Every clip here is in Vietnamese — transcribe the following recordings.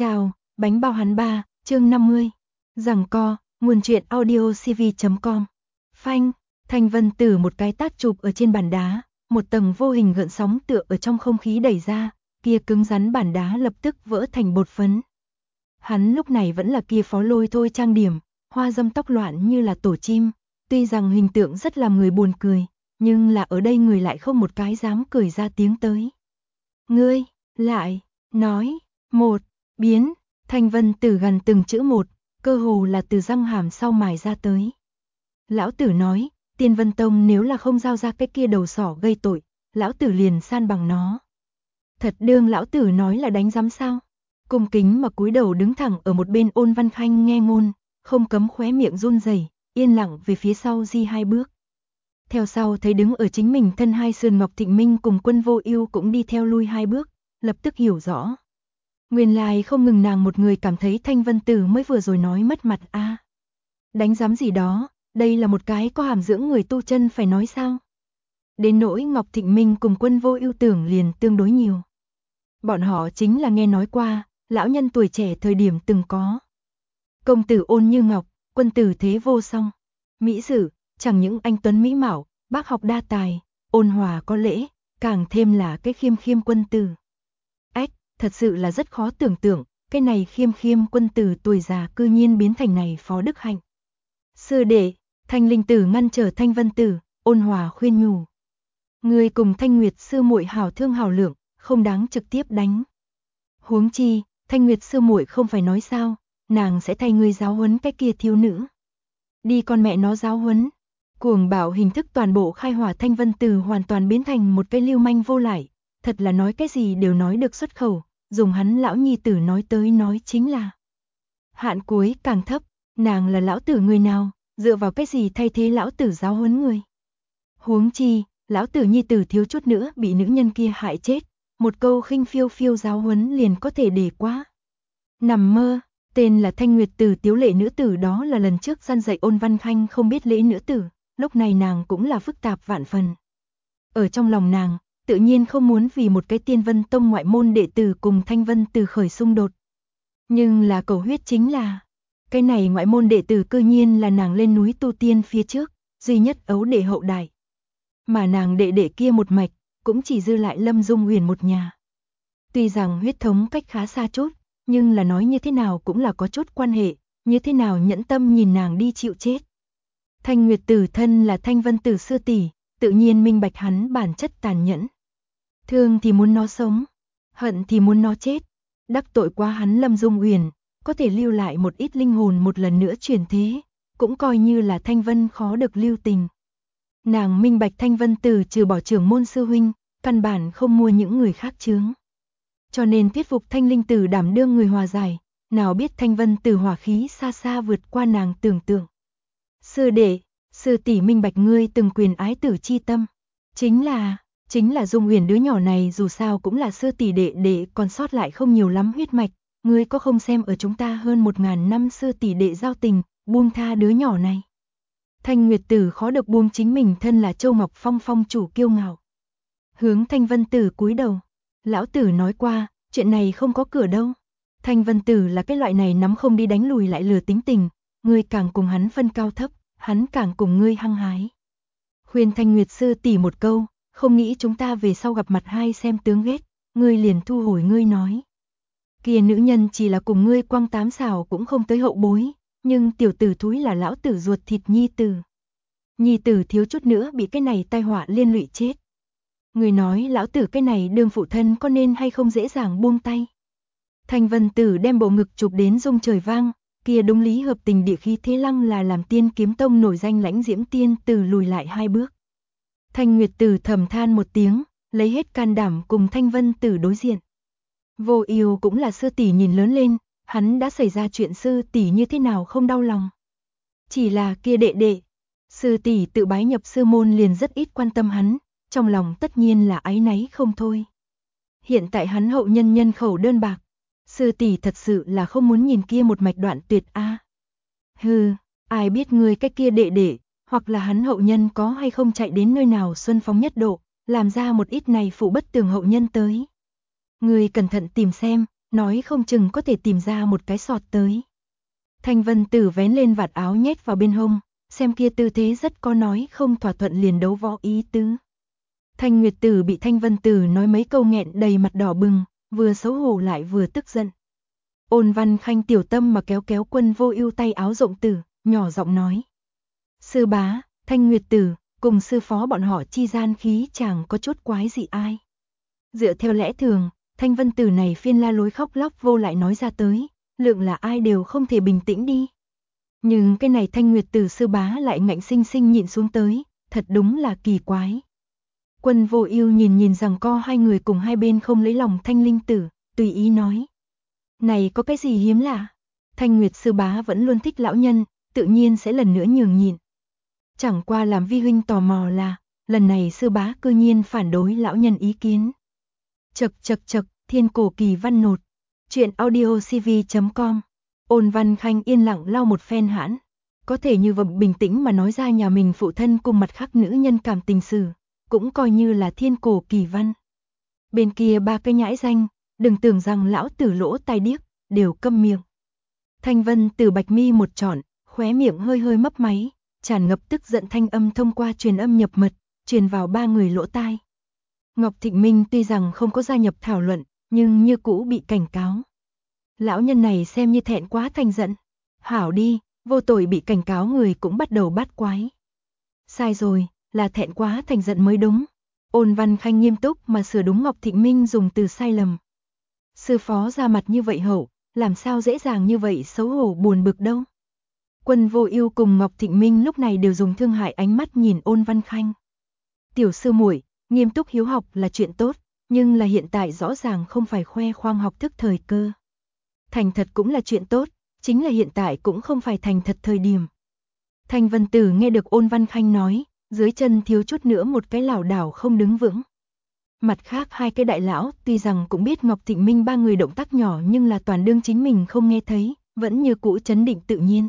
Chào, bánh bao hắn ba, chương 50. Giằng co, nguồn truyện audio cv.com. Phanh, Thanh Vân Tử một cái tát chụp ở trên bàn đá, một tầng vô hình gợn sóng tựa ở trong không khí đẩy ra, kia cứng rắn bàn đá lập tức vỡ thành bột phấn. Hắn lúc này vẫn là kia Phó Lôi Thôi trang điểm, hoa dâm tóc loạn như là tổ chim, tuy rằng hình tượng rất làm người buồn cười, nhưng là ở đây người lại không một cái dám cười ra tiếng tới. Ngươi, lại, nói, một, biến, Thanh Vân Tử gần từng chữ một, cơ hồ là từ răng hàm sau mài ra tới. Lão Tử nói, Tiên Vân Tông nếu là không giao ra cái kia đầu sỏ gây tội, Lão Tử liền san bằng nó. Thật đương Lão Tử nói là đánh giám sao? Cung kính mà cúi đầu đứng thẳng ở một bên Ôn Văn Khanh nghe ngôn, không cấm khóe miệng run rẩy, yên lặng về phía sau di hai bước. Theo sau thấy đứng ở chính mình thân hai sườn Ngọc Thịnh Minh cùng Quân Vô Ưu cũng đi theo lui hai bước, lập tức hiểu rõ. Nguyên lai không ngừng nàng một người cảm thấy Thanh Vân Tử mới vừa rồi nói mất mặt a. Đánh giám gì đó, đây là một cái có hàm dưỡng người tu chân phải nói sao? Đến nỗi Ngọc Thịnh Minh cùng Quân Vô Ưu tưởng liền tương đối nhiều. Bọn họ chính là nghe nói qua, lão nhân tuổi trẻ thời điểm từng có. Công tử ôn như ngọc, quân tử thế vô song. Mỹ sử, chẳng những anh tuấn mỹ mạo, bác học đa tài, ôn hòa có lễ, càng thêm là cái khiêm khiêm quân tử. Ách, thật sự là rất khó tưởng tượng, cái này khiêm khiêm quân tử tuổi già cư nhiên biến thành này phó đức hạnh. Sư đệ, Thanh Linh Tử ngăn trở Thanh Vân Tử, ôn hòa khuyên nhủ. Ngươi cùng Thanh Nguyệt sư muội hảo thương hảo lượng, không đáng trực tiếp đánh. Huống chi, Thanh Nguyệt sư muội không phải nói sao, nàng sẽ thay ngươi giáo huấn cái kia thiếu nữ. Đi con mẹ nó giáo huấn. Cuồng bạo hình thức toàn bộ khai hỏa Thanh Vân Tử hoàn toàn biến thành một cái lưu manh vô lại, thật là nói cái gì đều nói được xuất khẩu, dùng hắn lão nhi tử nói tới nói chính là. Hạn cuối càng thấp, nàng là lão tử người nào, dựa vào cái gì thay thế lão tử giáo huấn người. Huống chi, lão tử nhi tử thiếu chút nữa bị nữ nhân kia hại chết, một câu khinh phiêu phiêu giáo huấn liền có thể để qua. Nằm mơ, tên là Thanh Nguyệt Tử tiếu lệ nữ tử đó là lần trước gian dạy Ôn Văn Khanh không biết lễ nữ tử, lúc này nàng cũng là phức tạp vạn phần. Ở trong lòng nàng, tự nhiên không muốn vì một cái Tiên Vân Tông ngoại môn đệ tử cùng Thanh Vân Tử khởi xung đột. Nhưng là cầu huyết chính là, cái này ngoại môn đệ tử cư nhiên là nàng lên núi tu tiên phía trước, duy nhất ấu đệ hậu đại. Mà nàng đệ đệ kia một mạch, cũng chỉ dư lại Lâm Dung Huyền một nhà. Tuy rằng huyết thống cách khá xa chút, nhưng là nói như thế nào cũng là có chút quan hệ, như thế nào nhẫn tâm nhìn nàng đi chịu chết. Thanh Nguyệt Tử thân là Thanh Vân Tử sư tỷ, tự nhiên minh bạch hắn bản chất tàn nhẫn. Thương thì muốn nó sống, hận thì muốn nó chết. Đắc tội quá hắn Lâm Dung Huyền, có thể lưu lại một ít linh hồn một lần nữa chuyển thế, cũng coi như là Thanh Vân khó được lưu tình. Nàng minh bạch Thanh Vân Tử trừ bỏ trưởng môn sư huynh, căn bản không mua những người khác chướng. Cho nên thuyết phục Thanh Linh Tử đảm đương người hòa giải, nào biết Thanh Vân Tử hỏa khí xa xa vượt qua nàng tưởng tượng. Sư đệ, sư tỷ minh bạch ngươi từng quyền ái tử chi tâm. Chính là Dung Huyền đứa nhỏ này dù sao cũng là sư tỷ đệ đệ còn sót lại không nhiều lắm huyết mạch, ngươi có không xem ở chúng ta hơn 1000 năm sư tỷ đệ giao tình, buông tha đứa nhỏ này. Thanh Nguyệt Tử khó được buông chính mình thân là Châu Ngọc Phong phong chủ kiêu ngạo. Hướng Thanh Vân Tử cúi đầu, lão tử nói qua, chuyện này không có cửa đâu. Thanh Vân Tử là cái loại này nắm không đi đánh lùi lại lừa tính tình, ngươi càng cùng hắn phân cao thấp, hắn càng cùng ngươi hăng hái. Khuyên Thanh Nguyệt sư tỷ một câu, không nghĩ chúng ta về sau gặp mặt hai xem tướng ghét, ngươi liền thu hồi ngươi nói. Kia nữ nhân chỉ là cùng ngươi quăng tám xào cũng không tới hậu bối, nhưng tiểu tử thúi là lão tử ruột thịt nhi tử. Nhi tử thiếu chút nữa bị cái này tai họa liên lụy chết. Người nói lão tử cái này đương phụ thân có nên hay không dễ dàng buông tay. Thanh Vân Tử đem bộ ngực chụp đến rung trời vang, kia đúng lý hợp tình địa khí thế lăng là làm Tiên Kiếm Tông nổi danh lãnh diễm tiên tử lùi lại hai bước. Thanh Nguyệt Tử thầm than một tiếng, lấy hết can đảm cùng Thanh Vân Tử đối diện. Vô Ưu cũng là sư tỷ nhìn lớn lên, hắn đã xảy ra chuyện sư tỷ như thế nào không đau lòng. Chỉ là kia đệ đệ, sư tỷ tự bái nhập sư môn liền rất ít quan tâm hắn, trong lòng tất nhiên là áy náy không thôi. Hiện tại hắn hậu nhân nhân khẩu đơn bạc, sư tỷ thật sự là không muốn nhìn kia một mạch đoạn tuyệt a. Hừ, ai biết người cái kia đệ đệ, hoặc là hắn hậu nhân có hay không chạy đến nơi nào xuân phóng nhất độ, làm ra một ít này phụ bất tường hậu nhân tới. Người cẩn thận tìm xem, nói không chừng có thể tìm ra một cái sọt tới. Thanh Vân Tử vén lên vạt áo nhét vào bên hông, xem kia tư thế rất có nói không thỏa thuận liền đấu võ ý tứ. Thanh Nguyệt Tử bị Thanh Vân Tử nói mấy câu nghẹn đầy mặt đỏ bừng, vừa xấu hổ lại vừa tức giận. Ôn Văn Khanh tiểu tâm mà kéo kéo Quân Vô Ưu tay áo rộng tử, nhỏ giọng nói: "Sư bá, Thanh Nguyệt Tử cùng sư phó bọn họ chi gian khí chẳng có chút quái dị ai?" Dựa theo lẽ thường, Thanh Vân Tử này phiên la lối khóc lóc vô lại nói ra tới, lượng là ai đều không thể bình tĩnh đi. Nhưng cái này Thanh Nguyệt Tử sư bá lại ngạnh sinh sinh nhịn xuống tới, thật đúng là kỳ quái. Quân Vô Ưu nhìn rằng co hai người cùng hai bên không lấy lòng Thanh Linh Tử, tùy ý nói: "Này có cái gì hiếm lạ? Thanh Nguyệt sư bá vẫn luôn thích lão nhân, tự nhiên sẽ lần nữa nhường nhịn. Chẳng qua làm vi huynh tò mò là, lần này sư bá cư nhiên phản đối lão nhân ý kiến." Chậc, Thiên Cổ Kỳ Văn nột. Truyện audiocv.com. Ôn Văn Khanh yên lặng lau một phen hãn, có thể như vậy bình tĩnh mà nói ra nhà mình phụ thân cùng mặt khác nữ nhân cảm tình sự, cũng coi như là thiên cổ kỳ văn. Bên kia ba cái nhãi danh, đừng tưởng rằng lão tử lỗ tai điếc, đều câm miệng. Thanh Vân Tử bạch mi một trọn, khóe miệng hơi hơi mấp máy, tràn ngập tức giận thanh âm thông qua truyền âm nhập mật, truyền vào ba người lỗ tai. Ngọc Thịnh Minh tuy rằng không có gia nhập thảo luận, nhưng như cũ bị cảnh cáo. Lão nhân này xem như thẹn quá thành giận. Hảo đi, vô tội bị cảnh cáo người cũng bắt đầu bắt quái. Sai rồi, là thẹn quá thành giận mới đúng. Ôn Văn Khanh nghiêm túc mà sửa đúng Ngọc Thịnh Minh dùng từ sai lầm. Sư phó ra mặt như vậy hậu, làm sao dễ dàng như vậy xấu hổ buồn bực đâu. Quân Vô Ưu cùng Ngọc Thịnh Minh lúc này đều dùng thương hại ánh mắt nhìn Ôn Văn Khanh. Tiểu sư muội, nghiêm túc hiếu học là chuyện tốt, nhưng là hiện tại rõ ràng không phải khoe khoang học thức thời cơ. Thành thật cũng là chuyện tốt, chính là hiện tại cũng không phải thành thật thời điểm. Thanh Vân Tử nghe được Ôn Văn Khanh nói, dưới chân thiếu chút nữa một cái lảo đảo không đứng vững. Mặt khác hai cái đại lão tuy rằng cũng biết Ngọc Thịnh Minh ba người động tác nhỏ nhưng là toàn đương chính mình không nghe thấy, vẫn như cũ trấn định tự nhiên.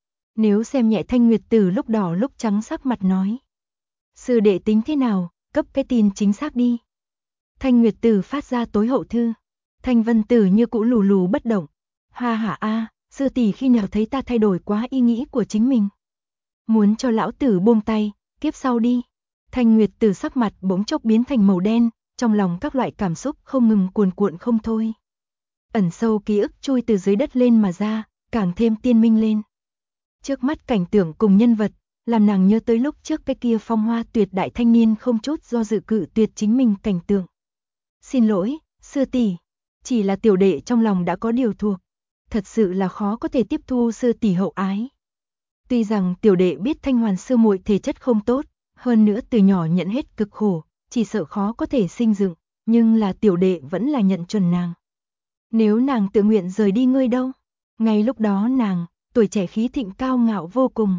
Nếu xem nhẹ Thanh Nguyệt Tử lúc đỏ lúc trắng sắc mặt nói: "Sư đệ tính thế nào, cấp cái tin chính xác đi." Thanh Nguyệt Tử phát ra tối hậu thư. Thanh Vân Tử như cũ lù lù bất động. "Ha ha a, sư tỷ khi nào thấy ta thay đổi quá ý nghĩ của chính mình? Muốn cho lão tử buông tay, kiếp sau đi." Thanh Nguyệt Tử sắc mặt bỗng chốc biến thành màu đen, trong lòng các loại cảm xúc không ngừng cuồn cuộn không thôi. Ẩn sâu ký ức chui từ dưới đất lên mà ra, càng thêm tiên minh lên. Trước mắt cảnh tượng cùng nhân vật, làm nàng nhớ tới lúc trước cái kia phong hoa tuyệt đại thanh niên không chút do dự cự tuyệt chính mình cảnh tượng. "Xin lỗi, sư tỷ, chỉ là tiểu đệ trong lòng đã có điều thuộc, thật sự là khó có thể tiếp thu sư tỷ hậu ái." Tuy rằng tiểu đệ biết Thanh Hoàn sư muội thể chất không tốt, hơn nữa từ nhỏ nhận hết cực khổ, chỉ sợ khó có thể sinh dựng, nhưng là tiểu đệ vẫn là nhận chuẩn nàng. Nếu nàng tự nguyện rời đi ngươi đâu? Ngay lúc đó nàng, tuổi trẻ khí thịnh cao ngạo vô cùng.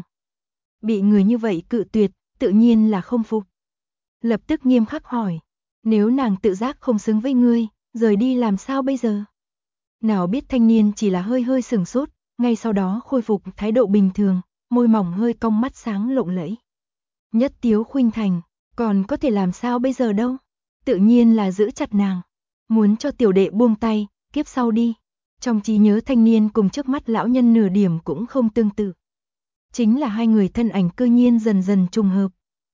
Bị người như vậy cự tuyệt, tự nhiên là không phục. Lập tức nghiêm khắc hỏi, nếu nàng tự giác không xứng với ngươi, rời đi làm sao bây giờ? Nào biết thanh niên chỉ là hơi hơi sửng sốt, ngay sau đó khôi phục thái độ bình thường, môi mỏng hơi cong mắt sáng lộng lẫy. Nhất tiếu khuynh thành, còn có thể làm sao bây giờ đâu? Tự nhiên là giữ chặt nàng, muốn cho tiểu đệ buông tay, kiếp sau đi. Trong trí nhớ thanh niên cùng trước mắt lão nhân nửa điểm cũng không tương tự. Chính là hai người thân ảnh cư nhiên dần dần trùng hợp.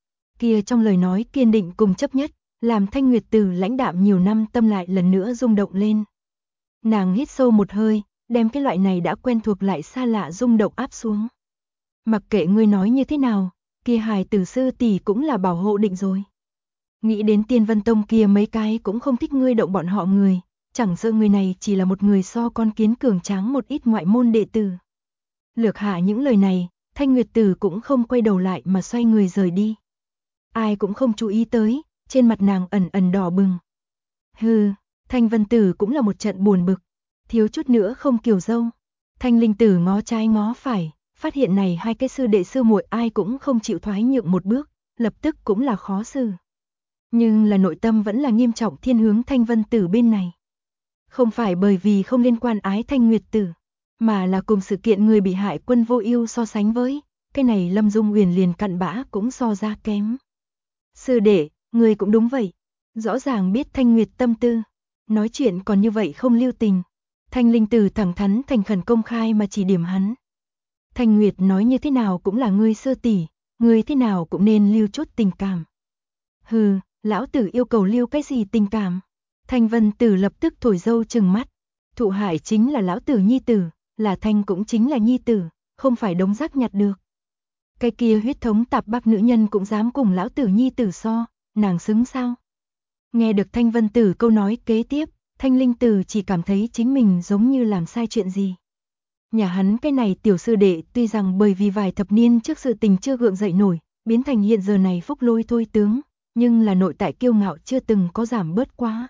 Kia trong lời nói kiên định cùng chấp nhất, làm Thanh Nguyệt Tử lãnh đạm nhiều năm tâm lại lần nữa rung động lên. Nàng hít sâu một hơi, đem cái loại này đã quen thuộc lại xa lạ rung động áp xuống. Mặc kệ ngươi nói như thế nào, kia hài tử sư tỷ cũng là bảo hộ định rồi. Nghĩ đến Tiên Vân Tông kia mấy cái cũng không thích ngươi động bọn họ người, chẳng sợ người này chỉ là một người so con kiến cường tráng một ít ngoại môn đệ tử. Lược hạ những lời này, Thanh Nguyệt Tử cũng không quay đầu lại mà xoay người rời đi. Ai cũng không chú ý tới, trên mặt nàng ẩn ẩn đỏ bừng. Hừ, Thanh Vân Tử cũng là một trận buồn bực, thiếu chút nữa không kiều dâu. Thanh Linh Tử ngó trái ngó phải, phát hiện này hai cái sư đệ sư muội ai cũng không chịu thoái nhượng một bước, lập tức cũng là khó xử. Nhưng là nội tâm vẫn là nghiêm trọng thiên hướng Thanh Vân Tử bên này. Không phải bởi vì không liên quan ái Thanh Nguyệt Tử, mà là cùng sự kiện người bị hại Quân Vô Ưu so sánh với, cái này Lâm Dung Huyền liền cặn bã cũng so ra kém. Sư đệ, người cũng đúng vậy, rõ ràng biết Thanh Nguyệt tâm tư, nói chuyện còn như vậy không lưu tình, Thanh Linh Tử thẳng thắn thành khẩn công khai mà chỉ điểm hắn. Thanh Nguyệt nói như thế nào cũng là ngươi sư tỷ, ngươi thế nào cũng nên lưu chút tình cảm. Hừ, lão tử yêu cầu lưu cái gì tình cảm? Thanh Vân Tử lập tức thổi dâu trừng mắt. Thụ hại chính là lão tử nhi tử, là Thanh cũng chính là nhi tử, không phải đống rác nhặt được. Cái kia huyết thống tạp bác nữ nhân cũng dám cùng lão tử nhi tử so, nàng xứng sao? Nghe được Thanh Vân Tử câu nói kế tiếp, Thanh Linh Tử chỉ cảm thấy chính mình giống như làm sai chuyện gì. Nhà hắn cái này tiểu sư đệ tuy rằng bởi vì vài thập niên trước sự tình chưa gượng dậy nổi, biến thành hiện giờ này phúc lôi thôi tướng, nhưng là nội tại kiêu ngạo chưa từng có giảm bớt quá.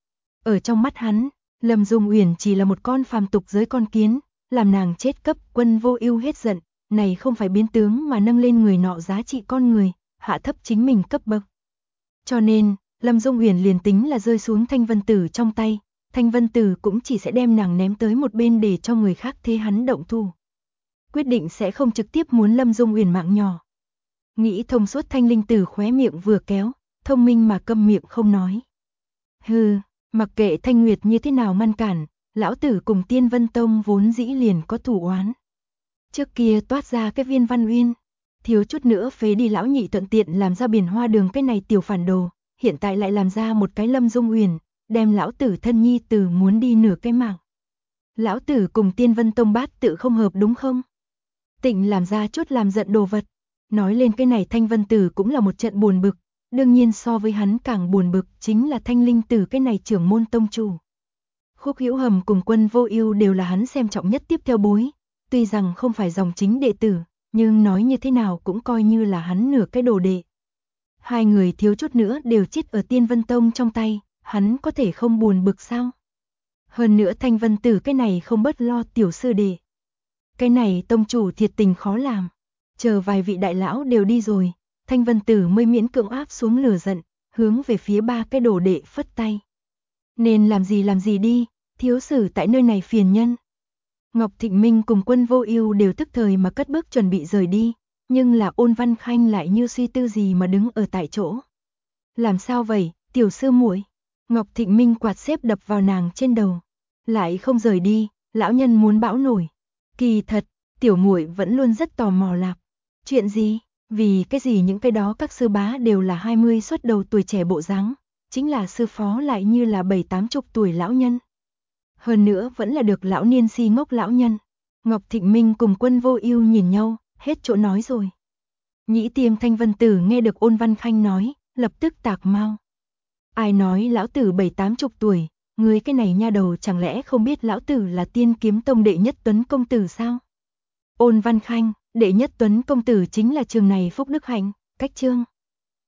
Ở trong mắt hắn, Lâm Dung Uyển chỉ là một con phàm tục giới con kiến, làm nàng chết cấp, Quân Vô Ưu hết giận, này không phải biến tướng mà nâng lên người nọ giá trị con người, hạ thấp chính mình cấp bậc. Cho nên, Lâm Dung Uyển liền tính là rơi xuống Thanh Vân Tử trong tay, Thanh Vân Tử cũng chỉ sẽ đem nàng ném tới một bên để cho người khác thế hắn động thủ. Quyết định sẽ không trực tiếp muốn Lâm Dung Uyển mạng nhỏ. Nghĩ thông suốt, Thanh Linh Tử khóe miệng vừa kéo, thông minh mà câm miệng không nói. Hừ, mặc kệ Thanh Nguyệt như thế nào ngăn cản, lão tử cùng Tiên Vân Tông vốn dĩ liền có thù oán. Trước kia toát ra cái Viên Văn Uyên, thiếu chút nữa phế đi lão nhị thuận tiện làm ra Biển Hoa Đường cái này tiểu phản đồ, hiện tại lại làm ra một cái Lâm Dung Uyển, đem lão tử thân nhi tử muốn đi nửa cái mạng. Lão tử cùng Tiên Vân Tông bát tự không hợp đúng không? Tịnh làm ra chút làm giận đồ vật. Nói lên cái này Thanh Vân Tử cũng là một trận buồn bực, đương nhiên so với hắn càng buồn bực chính là Thanh Linh Tử cái này trưởng môn tông chủ. Khúc Hữu Hầm cùng Quân Vô Ưu đều là hắn xem trọng nhất tiếp theo bối, tuy rằng không phải dòng chính đệ tử, nhưng nói như thế nào cũng coi như là hắn nửa cái đồ đệ. Hai người thiếu chút nữa đều chết ở Tiên Vân Tông trong tay, hắn có thể không buồn bực sao? Hơn nữa Thanh Vân Tử cái này không bớt lo tiểu sư đệ. Cái này tông chủ thiệt tình khó làm. Chờ vài vị đại lão đều đi rồi, Thanh Vân Tử mới miễn cưỡng áp xuống lửa giận, hướng về phía ba cái đồ đệ phất tay. Nên làm gì đi, thiếu sử tại nơi này phiền nhân. Ngọc Thịnh Minh cùng Quân Vô Ưu đều tức thời mà cất bước chuẩn bị rời đi, nhưng là Ôn Văn Khanh lại như suy tư gì mà đứng ở tại chỗ. Làm sao vậy, tiểu sư muội? Ngọc Thịnh Minh quạt xếp đập vào nàng trên đầu. Lại không rời đi, lão nhân muốn bão nổi. Kỳ thật, tiểu muội vẫn luôn rất tò mò lạc. Chuyện gì? Vì cái gì những cái đó các sư bá đều là 20 xuất đầu tuổi trẻ bộ dáng, chính là sư phó lại như là 7-80 tuổi lão nhân. Hơn nữa vẫn là được lão niên si ngốc lão nhân. Ngọc Thịnh Minh cùng Quân Vô Ưu nhìn nhau, hết chỗ nói rồi. Nhĩ Tiêm Thanh Vân Tử nghe được Ôn Văn Khanh nói, lập tức tạc mau. Ai nói lão tử 7-80 tuổi, ngươi cái này nha đầu chẳng lẽ không biết lão tử là Tiên Kiếm Tông đệ nhất tuấn công tử sao? Ôn Văn Khanh, đệ nhất tuấn công tử chính là trường này Phúc Đức Hạnh, cách chương.